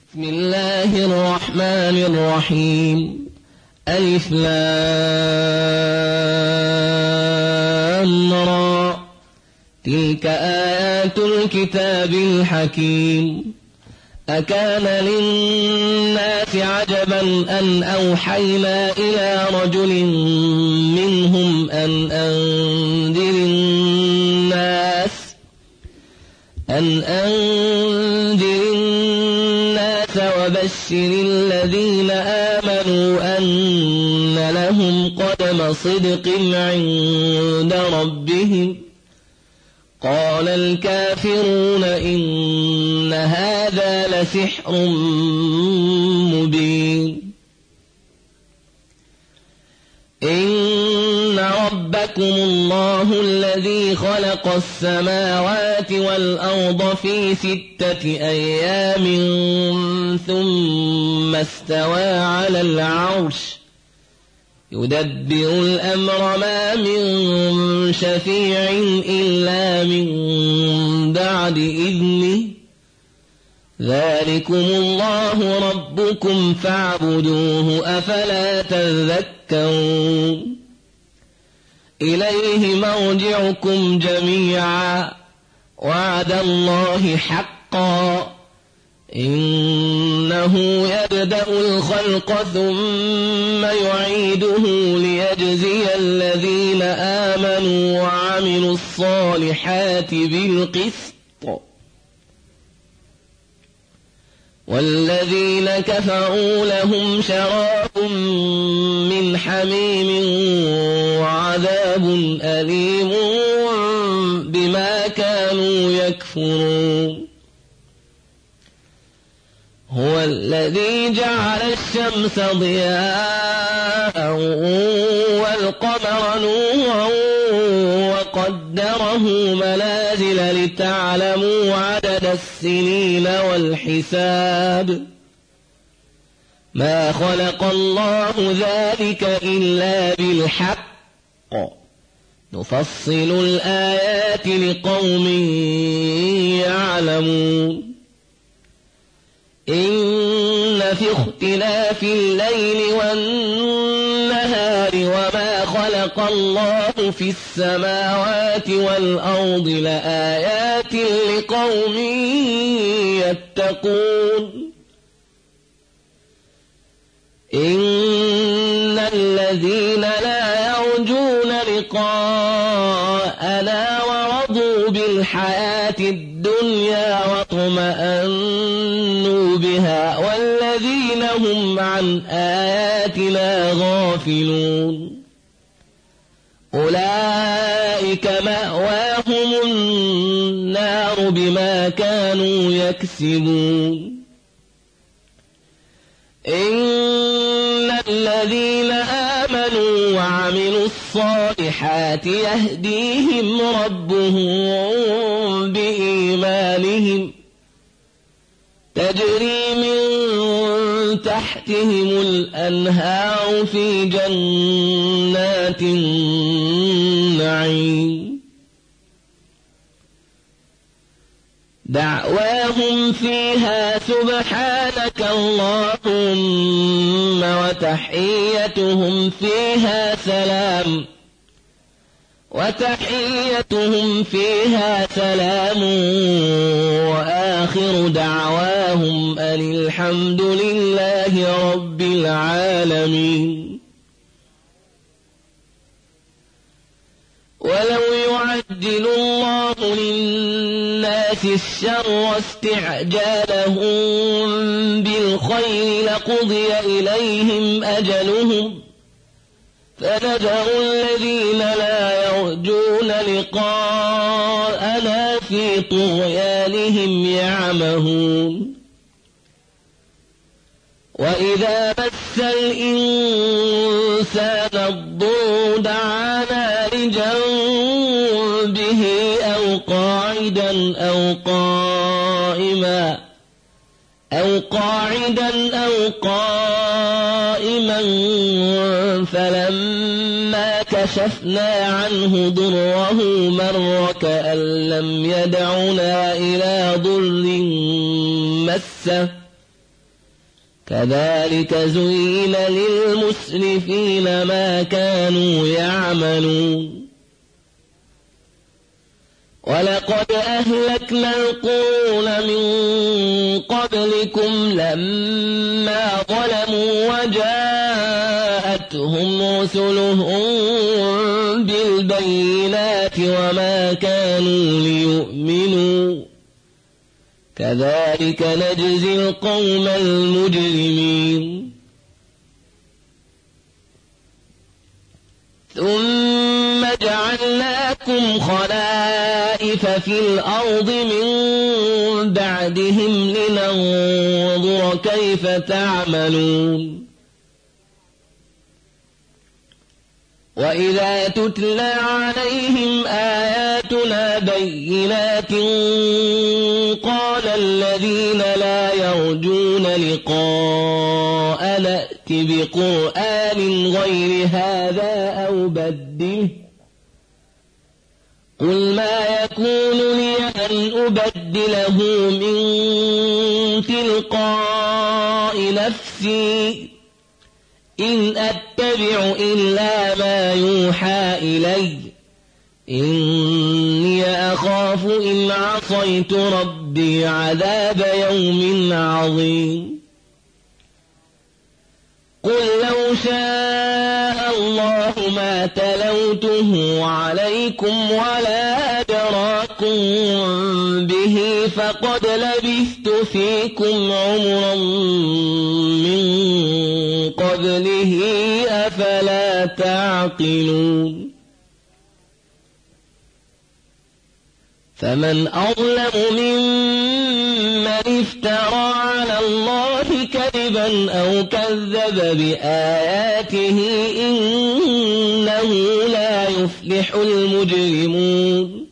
بسم الله الرحمن الرحيم. ألف لام را. تلك آيات الكتاب الحكيم. أكان للناس عجبا أن أوحينا إلى رجل منهم أن أنذر الناس وبشر الذين آمنوا أن لهم قدم صدق عند ربهم. قال الكافرون إن هذا لسحر مبين. إن ربكم الله الذي خلق السماوات والأرض في 6 أيام ثم استوى على العرش يدبر الأمر ما من شفيع إلا من بعد إذنه. ذلكم الله ربكم فاعبدوه أفلا تذكرون. إليه مرجعكم جميعا وعد الله حقا. إنه يبدأ الخلق ثم يعيده ليجزي الذين آمنوا وعملوا الصالحات بالقسط، والذين كفروا لهم شراب من حميم وعذاب أليم بما كانوا يكفرون. هو الذي جعل الشمس ضياء والقمر نورا وقدره منازل لتعلموا عدد السنين والحساب. ما خلق الله ذلك إلا بالحق. نفصل الآيات لقوم يعلمون. إن في اختلاف الليل والنهار وما خلق الله في السماوات والأرض لآيات لقوم يتقون. إن الذين لا يرجون لقاءنا ورضوا بالحياة الدنيا واطمأنوا بها والذين هم عن آياتنا غافلون أولئك مأواهم النار بما كانوا يكسبون. إن الذين آمنوا وعملوا الصالحات يهديهم ربهم بإيمانهم تجري من تحتهم الأنهار في جنات النعيم. دعواهم فيها سبحانك اللهم وتحيتهم فيها سلام وآخر دعواهم أن الحمد لله رب العالمين. ولو يعجل الله للناس الشر استعجالهم بالخير لقضي إليهم أجلهم فنذر الذين لا يرجون لقاءنا في طغيانهم يعمهون. وإذا مس الإنسان الضر دعانا لجنبه أو قاعدا أو قائما فلما كشفنا عنه ضره مر كأن لم يدعنا إلى ضر مسه كذلك زين للمسرفين ما كانوا يعملون ولقد أهلكنا القرون من قبلكم لما ظلموا وجاءتهم رسلهم بالبينات وما كانوا ليؤمنوا كذلك نجزي القوم المجرمين ثم جعلناكم خلائف في الأرض من بعدهم لننظر كيف تعملون وإذا تتلى عليهم آياتنا بينات قال الذين لا يرجون لقاء نأت بقرآن غير هذا أو بدله قل ما يكون لي أن أبدله من تلقاء نفسي إن أتبع إلا ما يوحى إلي إني أخاف إن عصيت ربي عذاب يوم عظيم قل لو شاء الله ما تلوته عليكم ولا أدراكم به فقد لبثت فيكم عمرا من قبله أفلا تعقلون فمن أظلم ممن افترى على الله كذبا أو كذب بآياته إنه لا يفلح المجرمون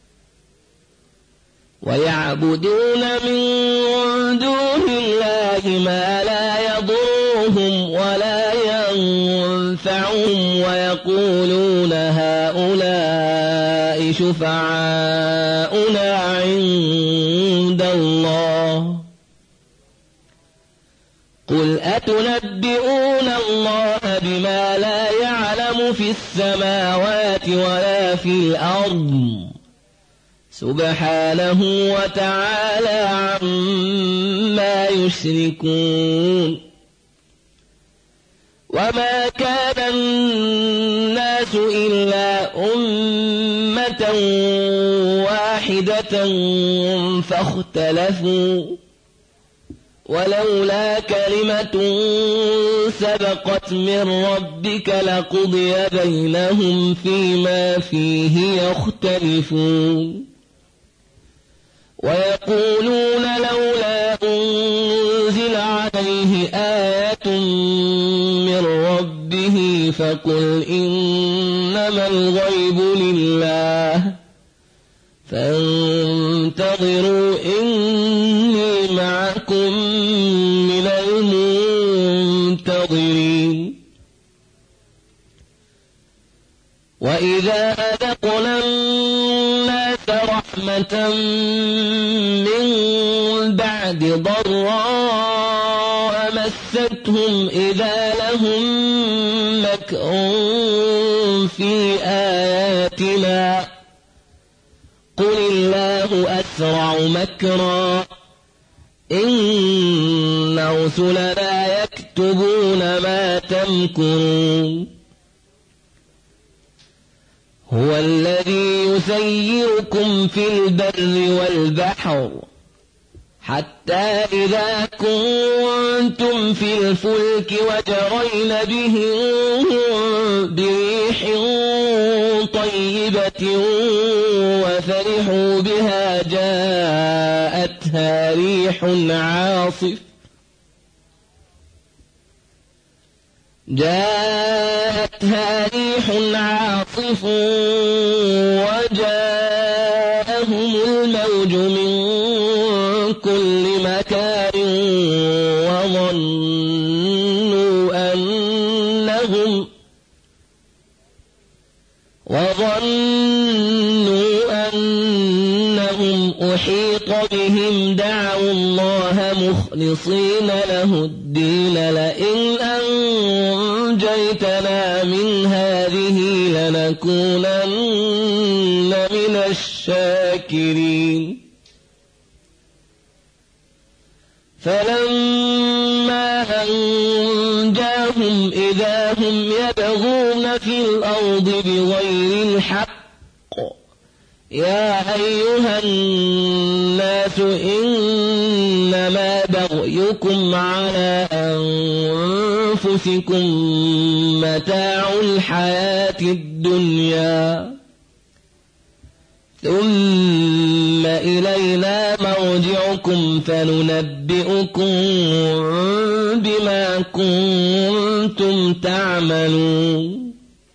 ويعبدون من دون الله ما لا يضرهم ولا ينفعهم ويقولون هؤلاء شفعاؤنا عند الله قل أتنبئون الله بما لا يعلم في السماوات ولا في الأرض سبحانه وتعالى عما يشركون وما كان الناس إلا أمة واحدة فاختلفوا ولولا كلمة سبقت من ربك لقضي بينهم فيما فيه يختلفون ويقولون لولا أنزل عليه آية من ربه فقل إنما الغيب لله فانتظروا إني معكم من المنتظرين وإذا أذقنا الناس رحمة من بعد ضراء مستهم إذا لهم مكر في آياتنا قل الله أسرع مكرا إن رسلنا يكتبون ما تمكرون هو الذي يسيركم في البر والبحر حتى إذا كنتم في الفلك وجرين بهم بريح طيبة وفرحوا بها جاءتها ريح عاصف وجاءهم الموج من كل مكان وظنوا أنهم أحيط بهم قومهم دعوا الله مخلصين له الدين لئن أنجيتنا من هذه لنكونن من الشاكرين فلما أنجاهم إذا هم يبغون في الأرض بغير الحق يا أيها الناس إنما بغيكم على أنفسكم متاع الحياة الدنيا ثم إلينا مرجعكم فننبئكم بما كنتم تعملون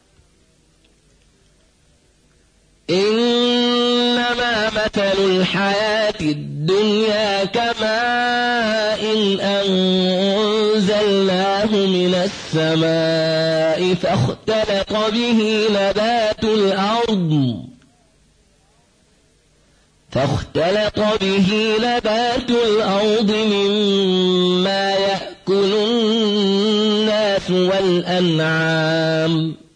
إنما مثل الحياة الدنيا كماء أنزلناه من السماء فاختلط به نبات الأرض مما يأكل الناس والأنعام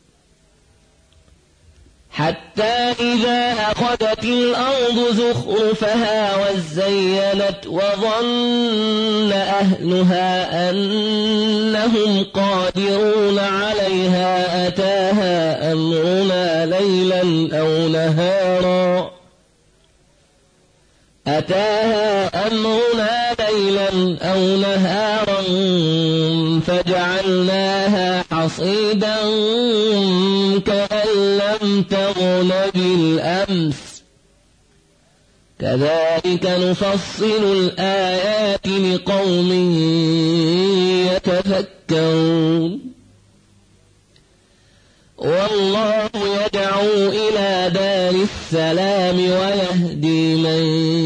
حتى إذا أخذت الأرض زخرفها وزينت وظن أهلها أنهم قادرون عليها أتاها أمرنا ليلا أو نهارا فجعلناها حصيدا كأن لم تغن بالأمس كذلك نفصل الآيات لقوم يتفكرون والله يدعو إلى دار السلام ويهدي من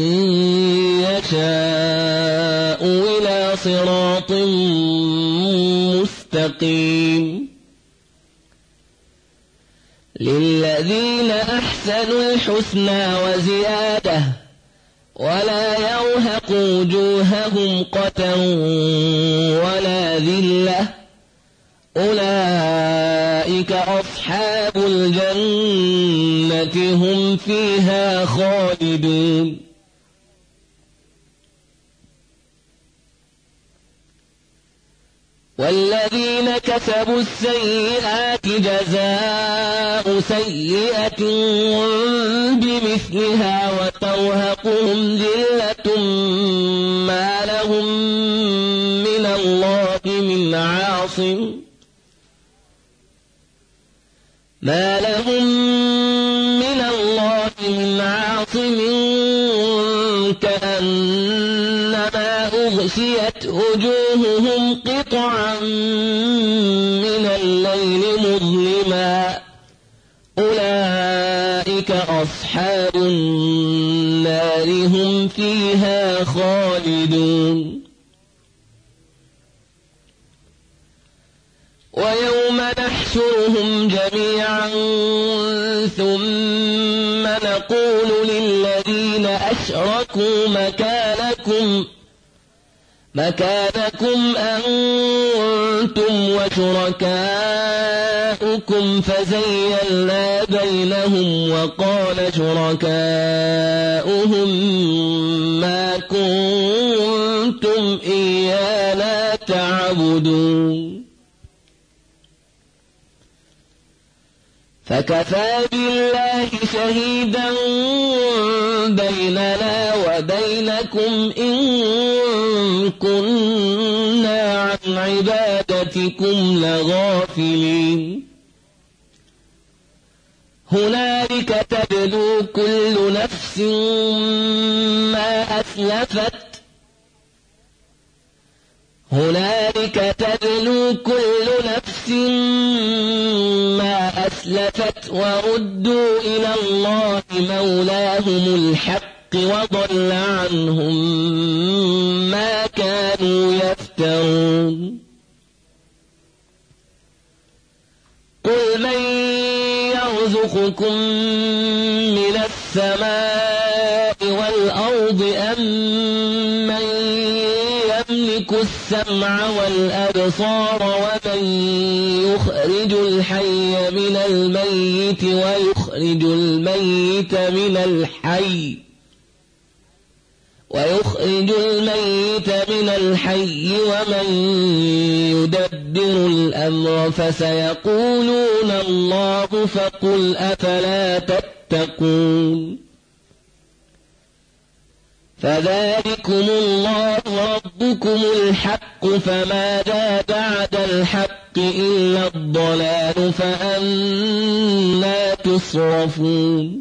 يشاء إلى صراط مستقيم للذين أحسنوا الحسنى وزيادة ولا يرهق وجوههم قتر ولا ذلة أولئك أصحاب الجنة هم فيها خالدون والذين كسبوا السيئات جزاء سيئة بمثلها وترهقهم ذلة ما لهم من الله من عاصم كأنما أغشيت وجوههم قطعا من الليل مظلما أولئك أصحاب النار هم فيها خالدون ويوم نحشرهم جميعا ثم نقول للذين أشركوا مكانكم أنتم وشركاؤكم فزيّلنا بينهم وقال شركاؤهم ما كنتم إيانا تعبدون فكفى بالله شهيدا بيننا وبينكم إن كنا عن عبادتكم لغافلين هنالك تبلو كل نفس ما أسلفت وردوا إلى الله مولاهم الحق وضل عنهم ما كانوا يفترون قل من يرزقكم من السماء والأرض الأرض أمن يملك السمع والأبصار ومن يخرج الحي من الميت ويخرج الميت من الحي ومن يدبر الأمر فسيقولون الله فقل أفلا تتقون فذلكم الله ربكم الحق فماذا بعد الحق إلا الضلال فأنى تصرفون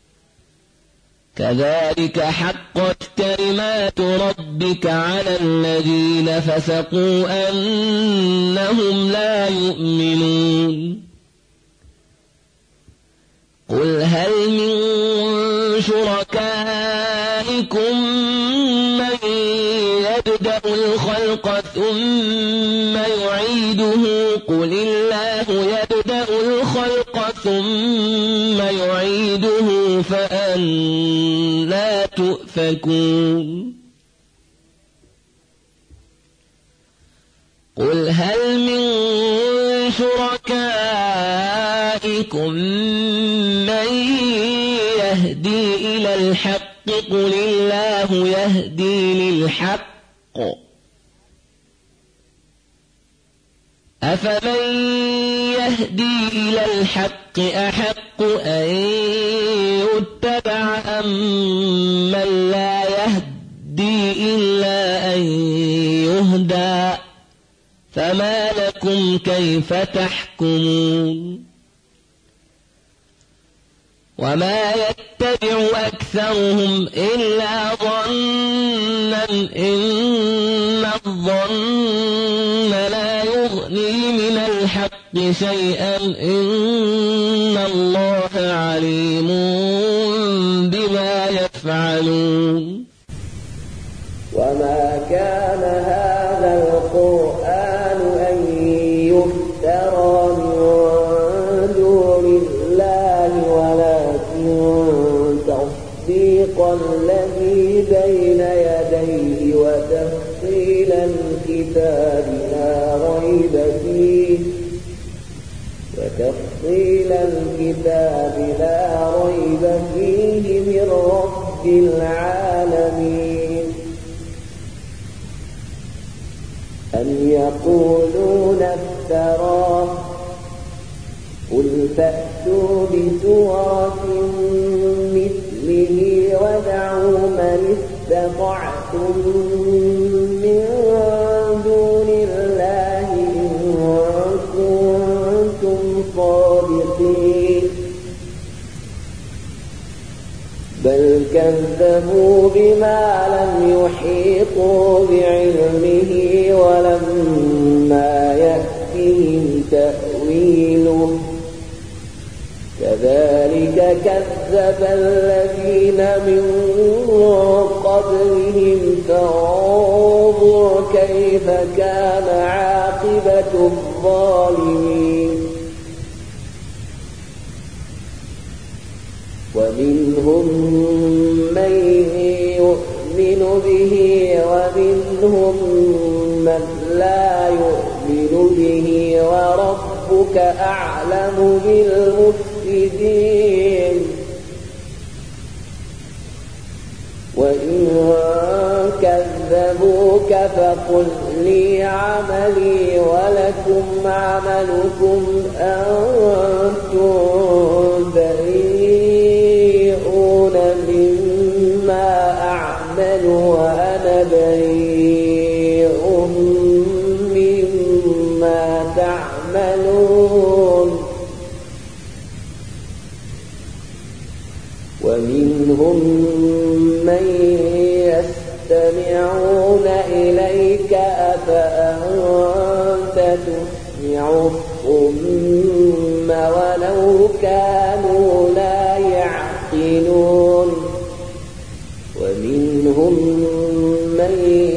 كذلك حقت كلمات ربك على الذين فسقوا أنهم لا يؤمنون قل هل من شركائكم من يبدأ الخلق ثم يعيده قل الله يبدأ الخلق ثم يعيده فأنى تؤفكون قل هل من شركائكم من يهدي إلى الحق قل الله يهدي للحق أفمن يهدي إلى الحق أحق أن يتبع أم من لا يهدي إلا أن يهدى فما لكم كيف تحكمون وما يتبع أكثرهم إلا ظنا إن الظن لا يغني من الحق شيئا إن الله عليم بما يفعلون وما كان هذا القرآن أن يفترى من دون الله ولكن تصديق الذي بين يديه وتفصيل الكتاب لا ريب فيه من رب العالمين أم يقولون افتراه قل فأتوا بسورة مثله وادعوا من استطعتم من دون الله إن كنتم صادقين بل كذبوا بما لم يحيطوا بعلمه ولما يأتهم تأويله كذلك كذب الذين من قبلهم فانظر كيف كان عاقبة الظالمين ومنهم من يؤمن به ومنهم من لا يؤمن به وربك أعلم بالمفسدين وإن كذبوك فقل لي عملي ولكم عملكم أنتم بريئون مما أعمل وأنا بريء مما تعملون ومنهم من يستمعون إليك أفأنت تسمع الصم ولو كانوا لا يعقلون ومنهم من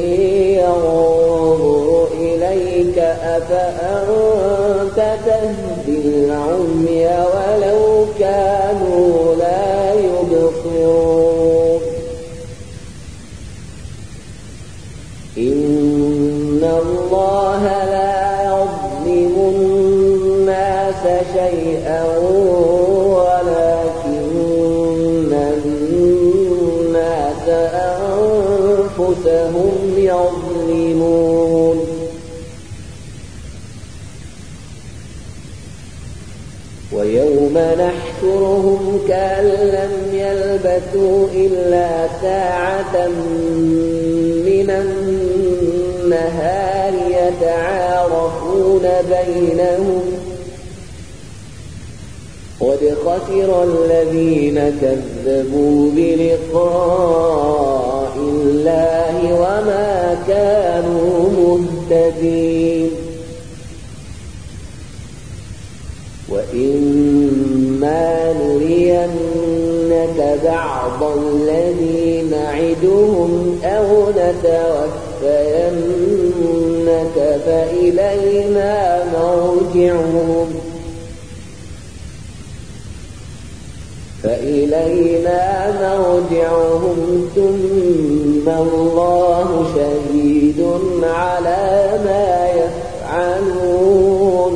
ينظر إليك أفأنت تهدي العمي ولو كانوا لا يبصرون الله لا يظلم الناس شيئا ولكن الناس أنفسهم يظلمون ويوم نحشرهم كأن لم يلبثوا إلا ساعة من النهار يتعارفون بينهم قد خسر الذين كذبوا بلقاء الله وما كانوا مهتدين وإما نرينك بعض الذي نعدهم أو نتوفينك فإلينا مرجعهم ثم الله شهيد على ما يفعلون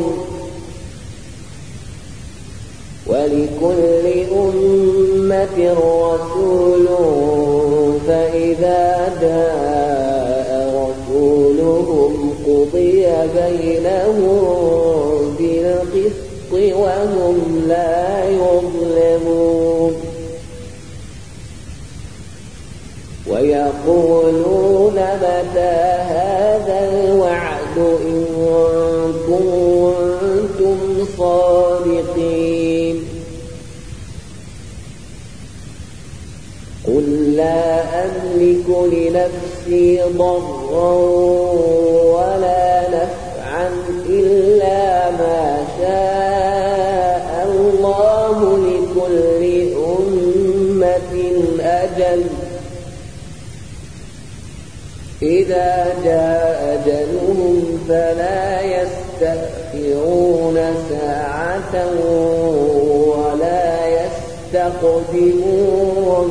ولكل أمة رسول فإذا جاء رسولهم قضي بينهم بالقسط وهم لا يظلمون ويقولون متى هذا الوعد إن كنتم صادقين قل لا أملك لنفسي ضرا ولا نفعا إلا ما شاء الله لكل أمة أجل إذا جاء أجلهم فلا يستأخرون ساعة ولا يستقدمون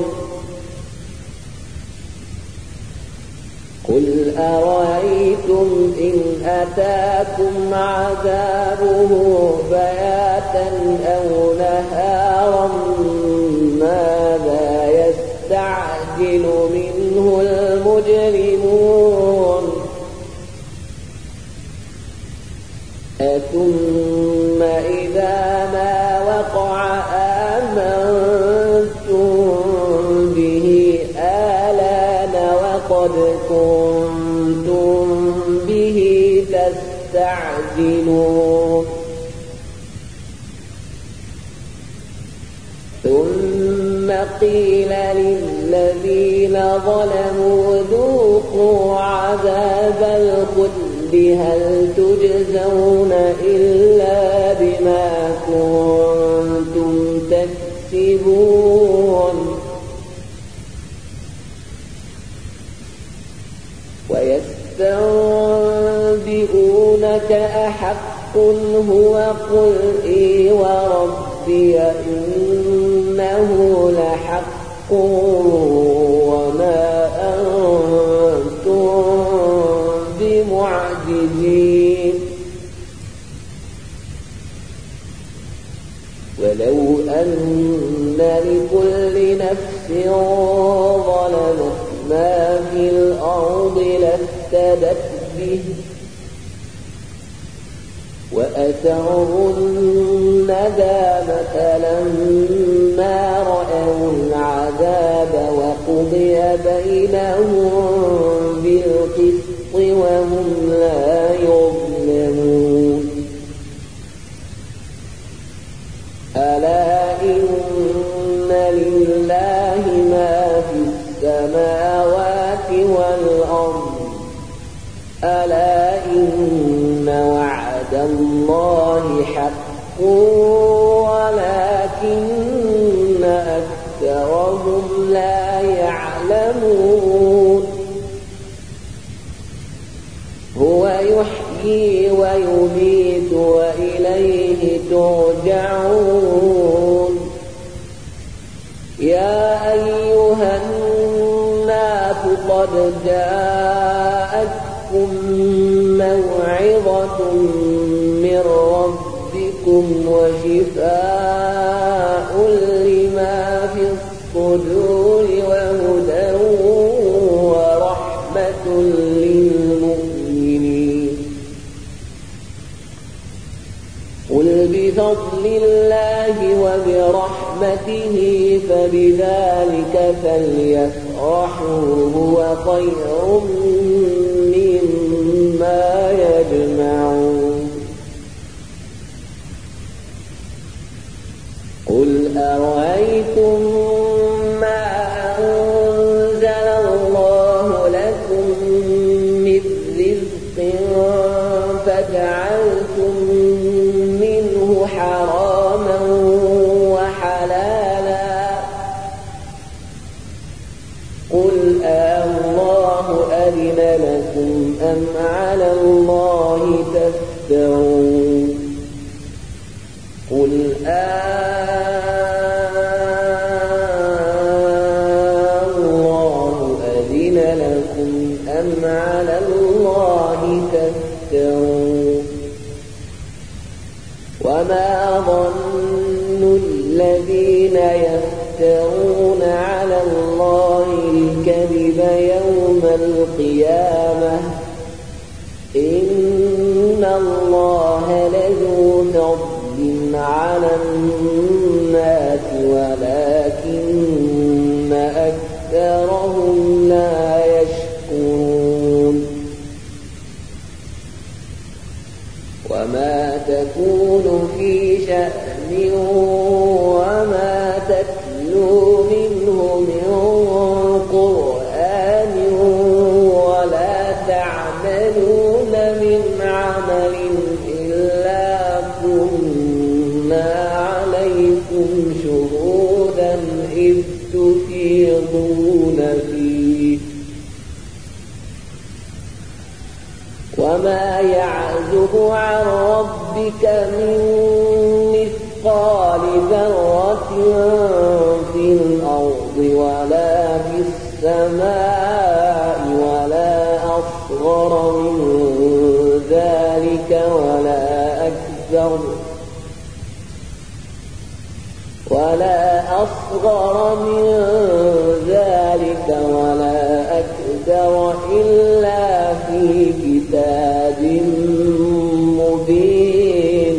قل أرأيتم إن أتاكم عذابه بياتا أو نهارا ماذا يستعجل منه المجرمون ثم إذا ما وقع آمنتم به آلان وقد كنتم به تستعجلون ثم قيل للذين ظلموا ذوقوا عذاب الخلد هل تجزون إلا بما كنتم تكسبون ويستنبئونك أحق هو قل إي وربي إنه لحق وما أنتم بمعجزين ولو أن لكل نفس ظلمت ما في الأرض لافتدت به وأسروا الندامة لما رأوا العذاب وقضي بينهم بالقسط وهم لا يظلمون ألا إن لله ما في السماوات والأرض ألا إن وعد الله حق ولكن أكثرهم لا يعلمون هو يحيي ويميت وإليه ترجعون يا أيها الناس قد جاءتكم موعظة من ربكم وشفاء لما في الصدور وهدى ورحمة للمؤمنين. قل بفضل الله وبرحمته فبذلك فليفرحوا هو خير مما يجمعون. قل أرأيتم ما أنزل الله لكم من رزق فجعلتم منه حراما وحلالا قل الله أذن لكم أم على الله تفترون. قل الله أذن لكم أم على الله تفترون. وما ظن الذين يفترون على الله الكذب يوم القيامة إن الله لذو فضل على الناس ولكن أكثرهم لا يشكرون. وما تكون في شأن وما تتلو منه من قرآن ولا تعملون من عمل إلا كنا عليكم شهودا إذ تفيضون فيه. وما يعزب عن ربك من مثقال ذرة في الأرض ولا في السماء ولا أصغر من ذلك ولا أكبر ولا أصغر من ذلك ولا أكبر إلا في كتاب مبين.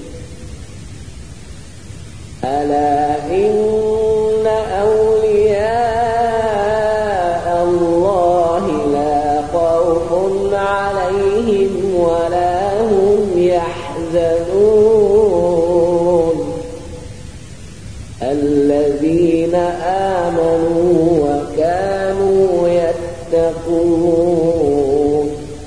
ألا إن أولياء الله لا خوف عليهم ولا هم يحزنون الذين آمنوا وكانوا يتقون.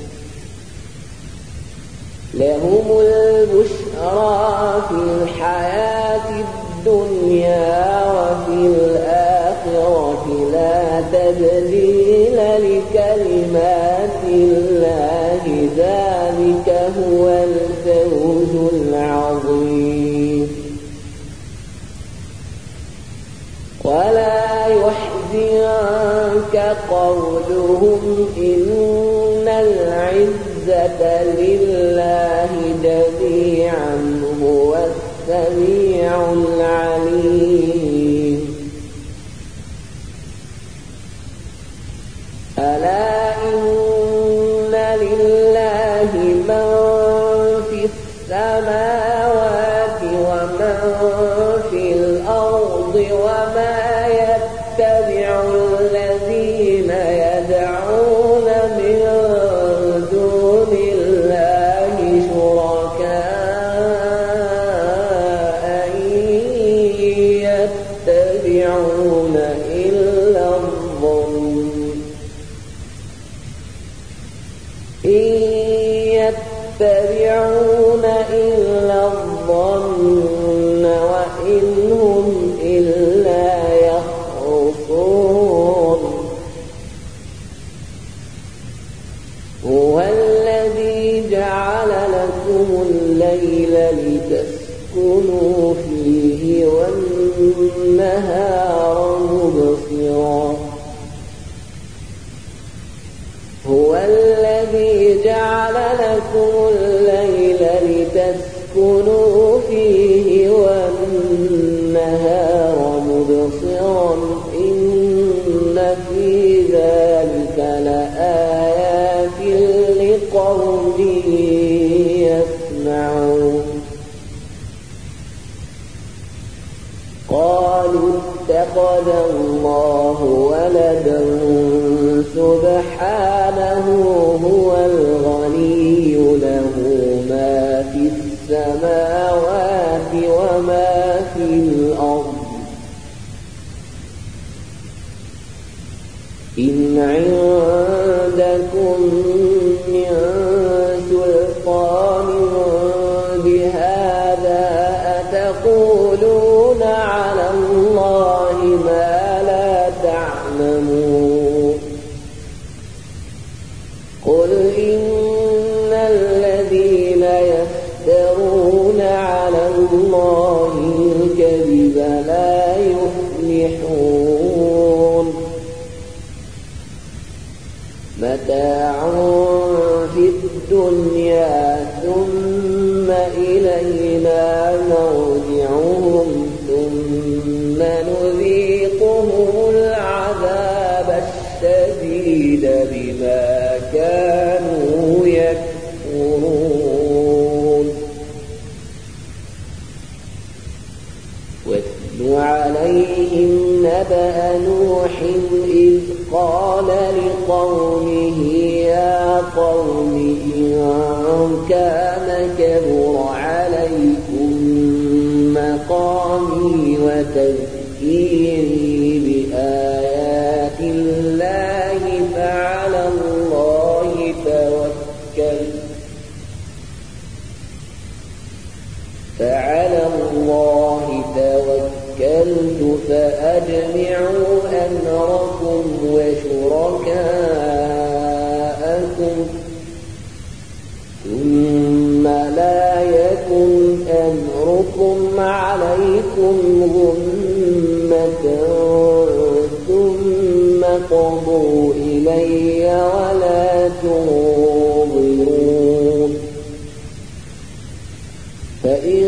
لهم البشرى في الحياة الدنيا وفي الآخرة لا تبديل لكلمات الله ذلك هو الفوز العظيم. ولا يحزنك قولهم إن العزة لله جميعا هو السميع العليم. ألا إن لله من في السماوات ومن في الأرض وما يتبع الذين يدعون من دون الله شركاء إن يتبعون إلا الظن وإن هم إلا يخرصون. هو الذي جعل لكم الليل لتسكنوا فيه والنهار مبصرا. هو الذي جعل لكم الليل لتسكنوا فيه والنهار مبصرا إن في ذلك لآيات لقوم يسمعون قالوا اتخذ الله ولدا سبحانه هو الغني له ما في السماوات وما في الأرض إن عندكم من سلطان بهذا أتقولون على الله ما لا تعلمون قل إن الذين يفترون على الله الكذب لا يفلحون متاع في الدنيا ثم إلينا مرجعهم ثم نذيقهم العذاب الشديد بما كانوا يكفرون واتل عليهم نبأ نوح إذ قال لقومه يا قوم إن كان كبر عليكم مقامي وتذكيري بآيات الله فعلى الله توكلت فأجمعوا أمركم وشركاءكم ثم لا يكن أمركم عليكم غمة ثم قضوا إلي ولا تنظرون فإن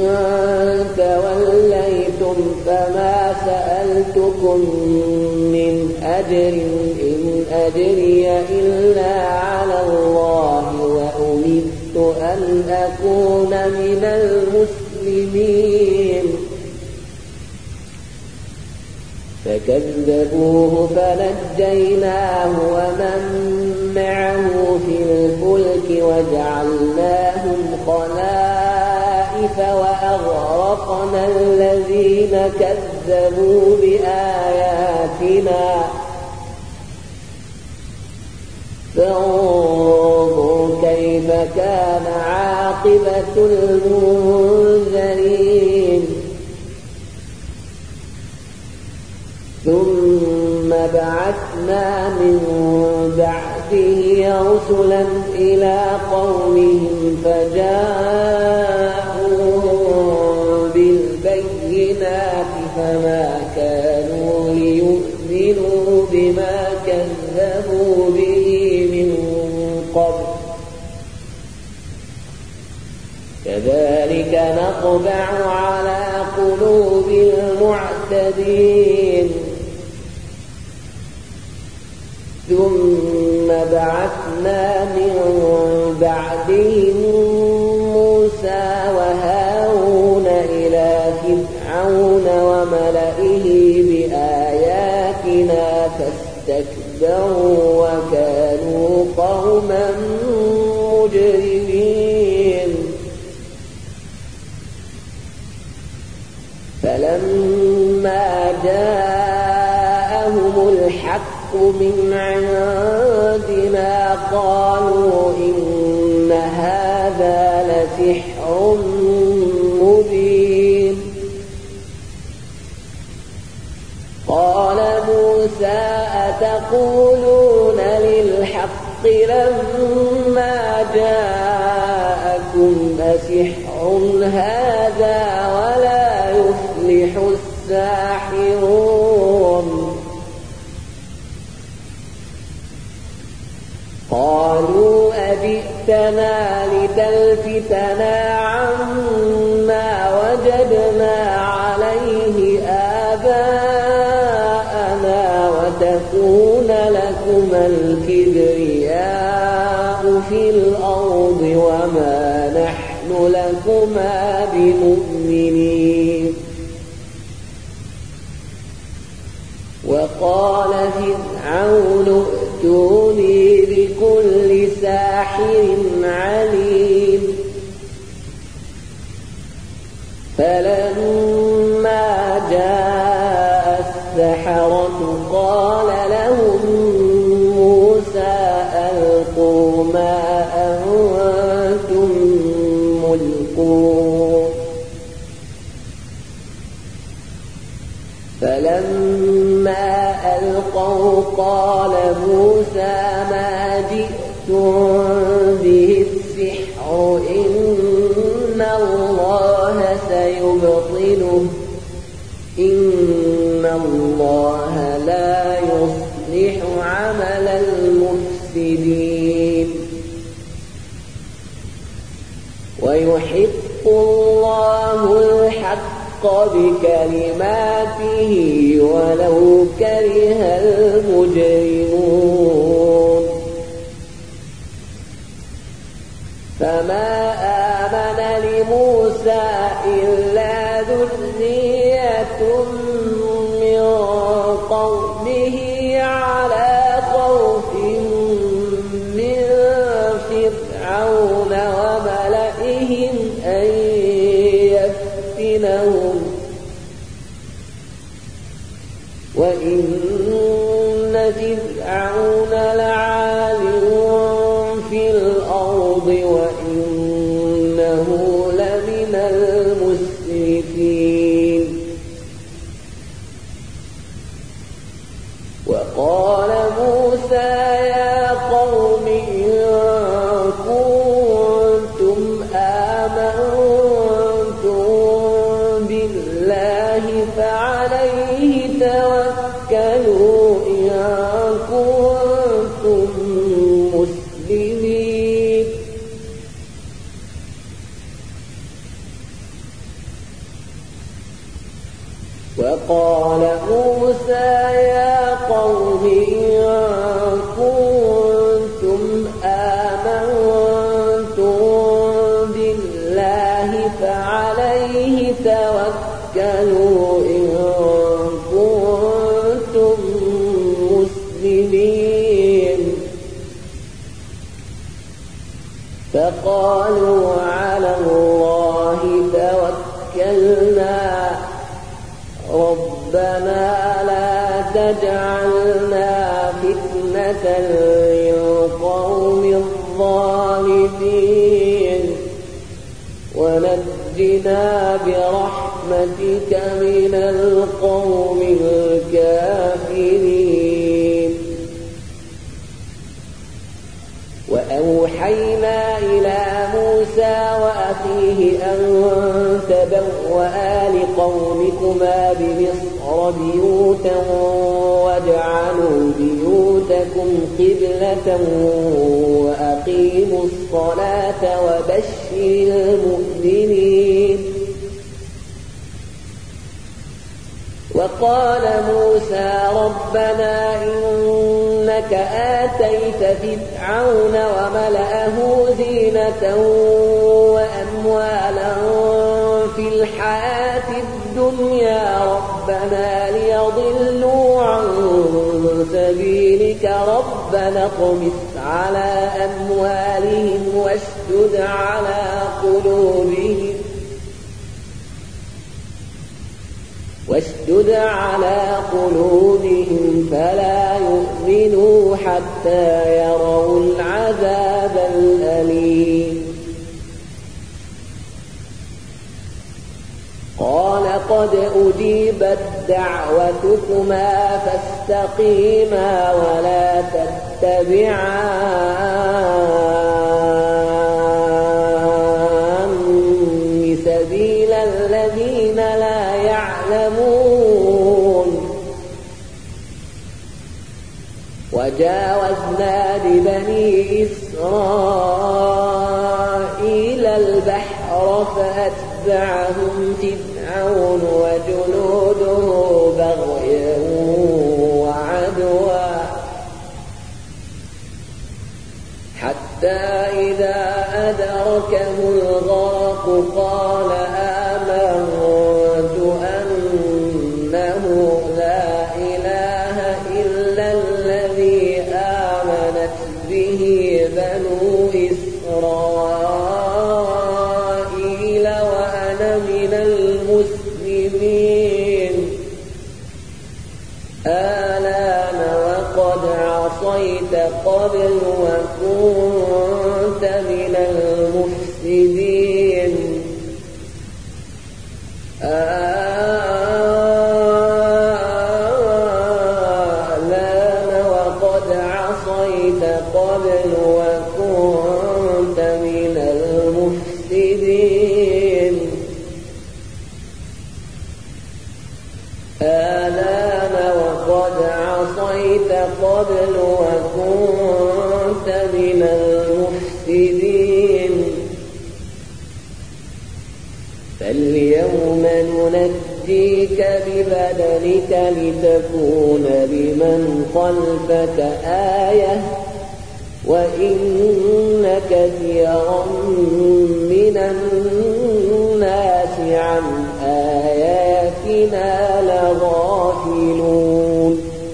توليتم فما سألتكم من أجر إن أجري إلا على الله وأمرت أن أكون من المسلمين فكذبوه فنجيناه ومن معه في الفلك وجعلناهم خلائف وأغرقنا الذين كذبوا بآياتنا فانظر كيف كان عاقبة المنذرين ثم بعثنا من بعده رسلا إلى قومهم فجاءوا بالبينات فما كانوا ليؤمنوا بما كذبوا به من قبل كذلك نطبع على قلوب المعتدين ثم بعثنا من بعدهم موسى وهارون إلى فرعون وملئه بآياتنا فاستكبروا وكانوا قوما مجرمين فلما جاءهم الحق من عندنا قالوا إن هذا لسحر مبين قال موسى أتقولون للحق لما جاءكم أسحر هذا ولا يفلح الساحرون قالوا أجئتنا لتلفتنا عما وجدنا عليه آباءنا وتكون لكما الكبرياء في الأرض وما نحن لكما بمؤمنين. وقال فرعون ائتوني بكل ساحر عليم. فلما جاء السحرة قال لهم موسى ألقوا ما أنتم ملقون. فلما ألقوا قال موسى ما جئتم به السحر إن الله سيبطله إن الله لا يصلح عمل المفسدين. ويحق الله الحق بكلماته ولو كره المجرمون. فما آمن لموسى إلا ذرية من قومه على خوف من فرعون وملئهم أن يفتنهم وإن فرعون لعال في الأرض وإنه لمن المسرفين. وقال موسى يا قوم إن كنتم آمنتم بالله فعليه توكلوا إن كنتم مسلمين. وقال موسى يا قوم إن كنتم آمنتم بالله فعليه توكلوا إن كنتم مسلمين. فقالوا على الله توكلنا ربنا لا تجعلنا فتنة للقوم الظالمين ونجنا برحمتك من القوم الكافرين. وأوحينا إلى موسى وأخيه أن تبوأ لقومكما بمصر بيوتا واجعلوا بيوتكم قبلة وأقيموا الصلاة وبشر المؤمنين. وقال موسى ربنا إنك آتيت فرعون وملأه زينة وأموالا في الحياة الدنيا ربنا ليضلوا عن سبيلك ربنا اطمس على أموالهم واشدد على قلوبهم فلا يؤمنوا حتى يروا العذاب الأليم. قال قد أجيبت دعوتكما فاستقيما ولا تتبعان سبيل الذين لا يعلمون. وجاوزنا ببني إسرائيل البحر فأتبعهم فرعون وجنوده بغيا وعدوا حتى إذا أدركه الغرق قال آمنت أنه لا إله إلا الذي آمنت به بنو إسرائيل وأنا من المسلمين الآن وقد عصيت قبل وكنت من المفسدين الآن وقد عصيت قبل وكنت من المفسدين الآن وقد عصيت قبل وكنت من المفسدين فاليوم ننجيك ببدنك لتكون لمن خلفك آية وإن كثيرا من الناس عن آياتنا لغافلون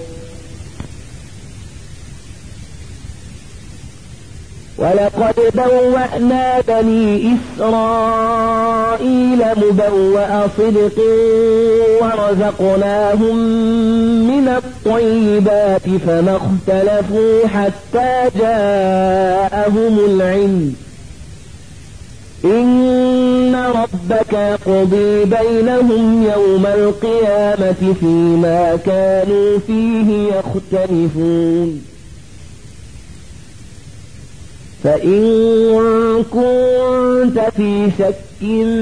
ولقد بوأنا بني إسرائيل مبوأ صدق ورزقناهم من الطيبات فما اختلفوا حتى جاءهم العلم إن ربك يقضي بينهم يوم القيامة فيما كانوا فيه يختلفون فإن كنت في شك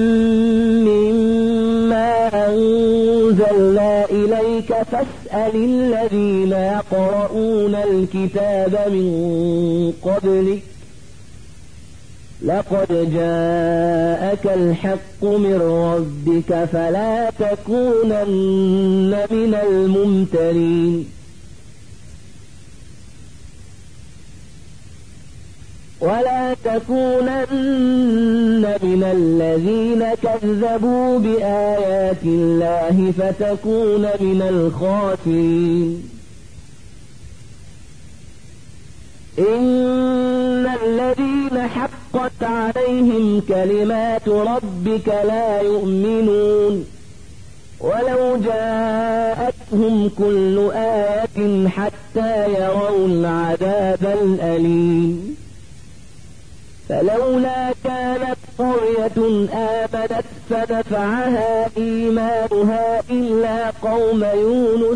مما أنزلنا إليك فاسأل الذين يقرؤون الكتاب من قبلك لقد جاءك الحق من ربك فلا تكونن من الممترين ولا تكونن من الذين كذبوا بآيات الله فتكون من الخاسرين إن الذين حقت عليهم كلمات ربك لا يؤمنون ولو جاءتهم كل آية حتى يروا العذاب الأليم فلولا كانت قرية آمنت فنفعها إيمانها إلا قوم يونس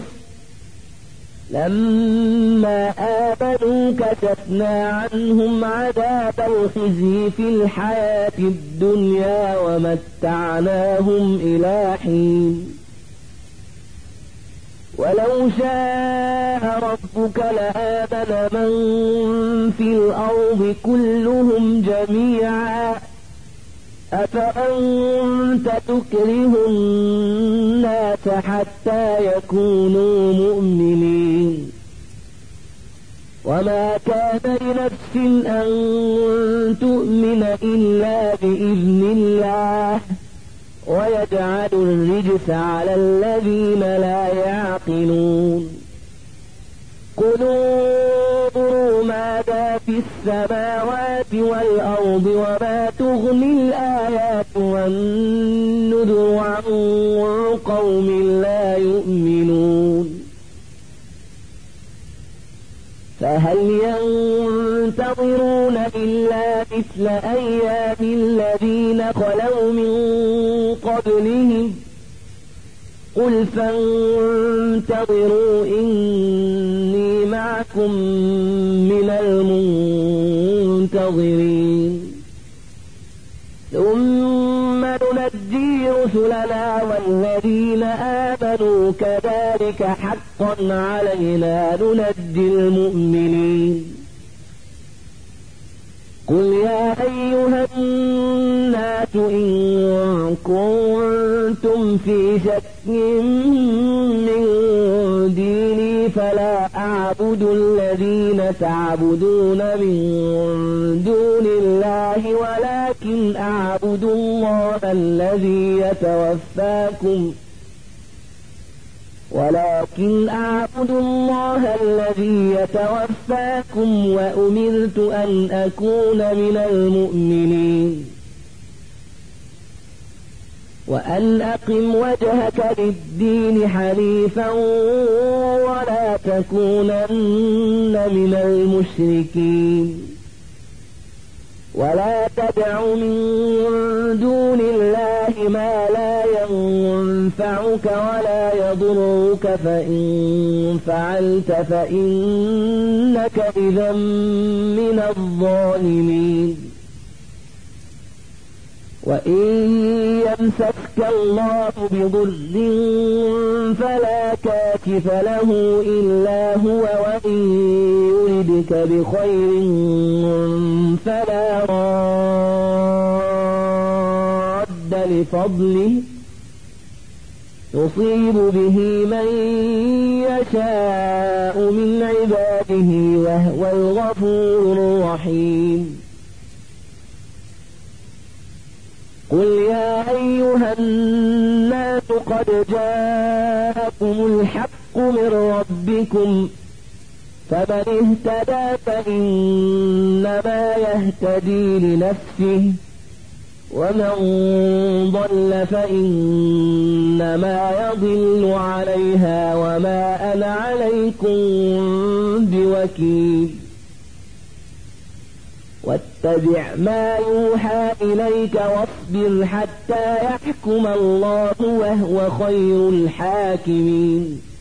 لما آمنوا كشفنا عنهم عذاب الخزي في الحياة الدنيا ومتعناهم إلى حين ولو شاء ربك لآمن من في الأرض كلهم جميعا أفأنت تكره الناس حتى يكونوا مؤمنين وما كان لنفس أن تؤمن إلا بإذن الله ويجعل الرجس على الذين لا يعقلون قلوا ماذا في السماوات والأرض وما تغني الآيات والنذر عن قوم لا يؤمنون فهل ينتظرون إلا مثل أيام الذين خلوا من قبلهم قل فانتظروا إني معكم من المنتظرين ثم ننجي رسلنا والذين آمنوا كذلك حقا علينا ننجي المؤمنين قل يا أيها الناس البينات إن كنتم في شك من ديني فلا أعبد الذين تعبدون من دون الله ولكن أعبد الله الذي يتوفاكم وأمرت أن أكون من المؤمنين وأن أقم وجهك للدين حنيفا ولا تكونن من المشركين ولا تدع من دون الله ما لا ينفعك ولا يضرك فإن فعلت فإنك إذا من الظالمين وإن يمسسك الله بضر فلا كاشف له إلا هو وإن يردك بخير فلا راد لفضله يصيب به من يشاء من عباده وهو الغفور الرحيم قل يا أيها الناس قد جاءكم الحق من ربكم فمن اهتدى فإنما يهتدي لنفسه ومن ضل فإنما يضل عليها وما أنا عليكم بوكيل واتبع ما يوحى إليك واصبر حتى يحكم الله وهو خير الحاكمين